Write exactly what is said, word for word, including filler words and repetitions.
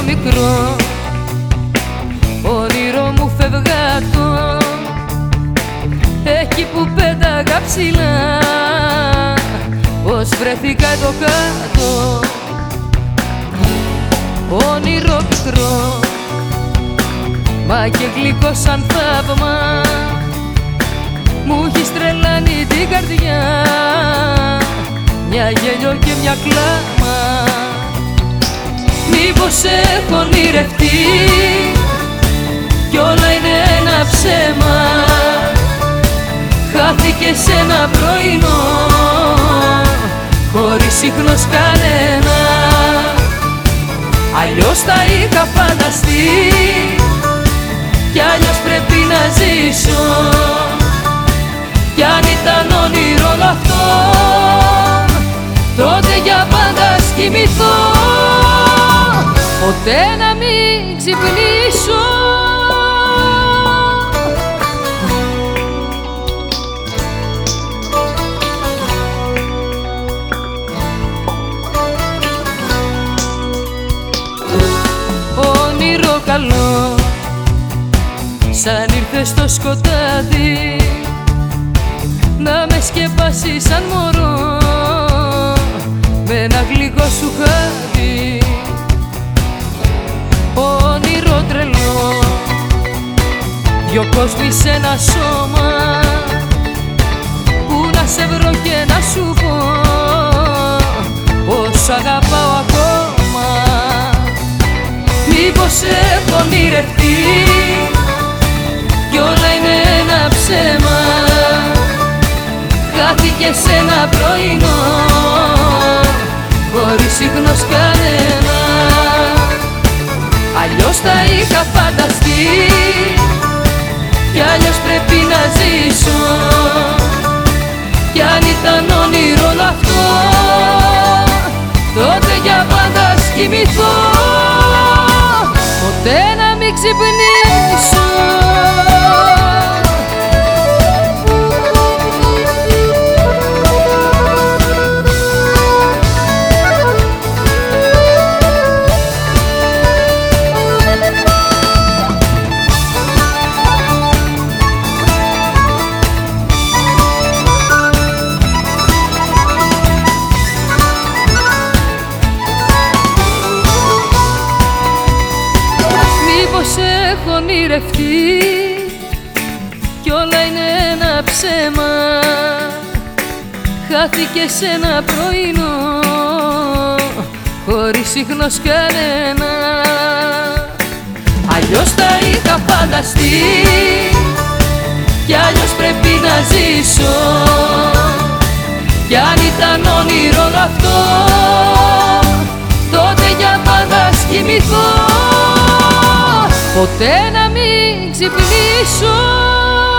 μικρό, όνειρο μου φευγάτο, εκεί που πέταγα ψηλά, πως βρέθηκα εδώ κάτω. Όνειρο πικρό, μα και γλυκό σαν θαύμα, μου έχεις τρελάνει την καρδιά, μια γέλιο και μια κλάμα. Μήπως έχω ονειρευτεί κι όλα είναι ένα ψέμα, χάθηκε σε ένα πρωινό χωρίς ίχνος κανένα. Αλλιώς τα είχα φανταστεί κι αλλιώς πρέπει να ζήσω, κι αν ήταν όνειρο όλο αυτό, τότε για πάντα ας κοιμηθώ, ποτέ να μην ξυπνήσω. Όνειρο καλό, σαν ήρθε στο σκοτάδι, να με σκεπάσει σαν μωρό με ένα γλυκό σου χάδι. Όνειρο τρελό, δυο κόσμοι σε ένα σώμα, που να σε βρω και να σου πω πως αγαπάω ακόμα. Μήπως έχω ονειρευτεί κι όλα είναι ένα ψέμα, χάθηκε σε ένα πρωινό χωρίς ίχνος κανένα. Αλλιώς τα είχα φανταστεί κι αλλιώς πρέπει να ζήσω, κι αν ήταν όνειρο όλο αυτό, τότε για πάντα ας κοιμηθώ, ποτέ να μην ξυπνήσω. Μήπως έχω ονειρευτεί κι όλα είναι ένα ψέμα, χάθηκε σε ένα πρωινό χωρίς ίχνος κανένα. Αλλιώς τα είχα φανταστεί κι αλλιώς πρέπει να ζήσω, κι αν ήταν όνειρο όλο αυτό, τότε για πάντα ας κοιμηθώ, ποτέ να μην ξυπνήσω.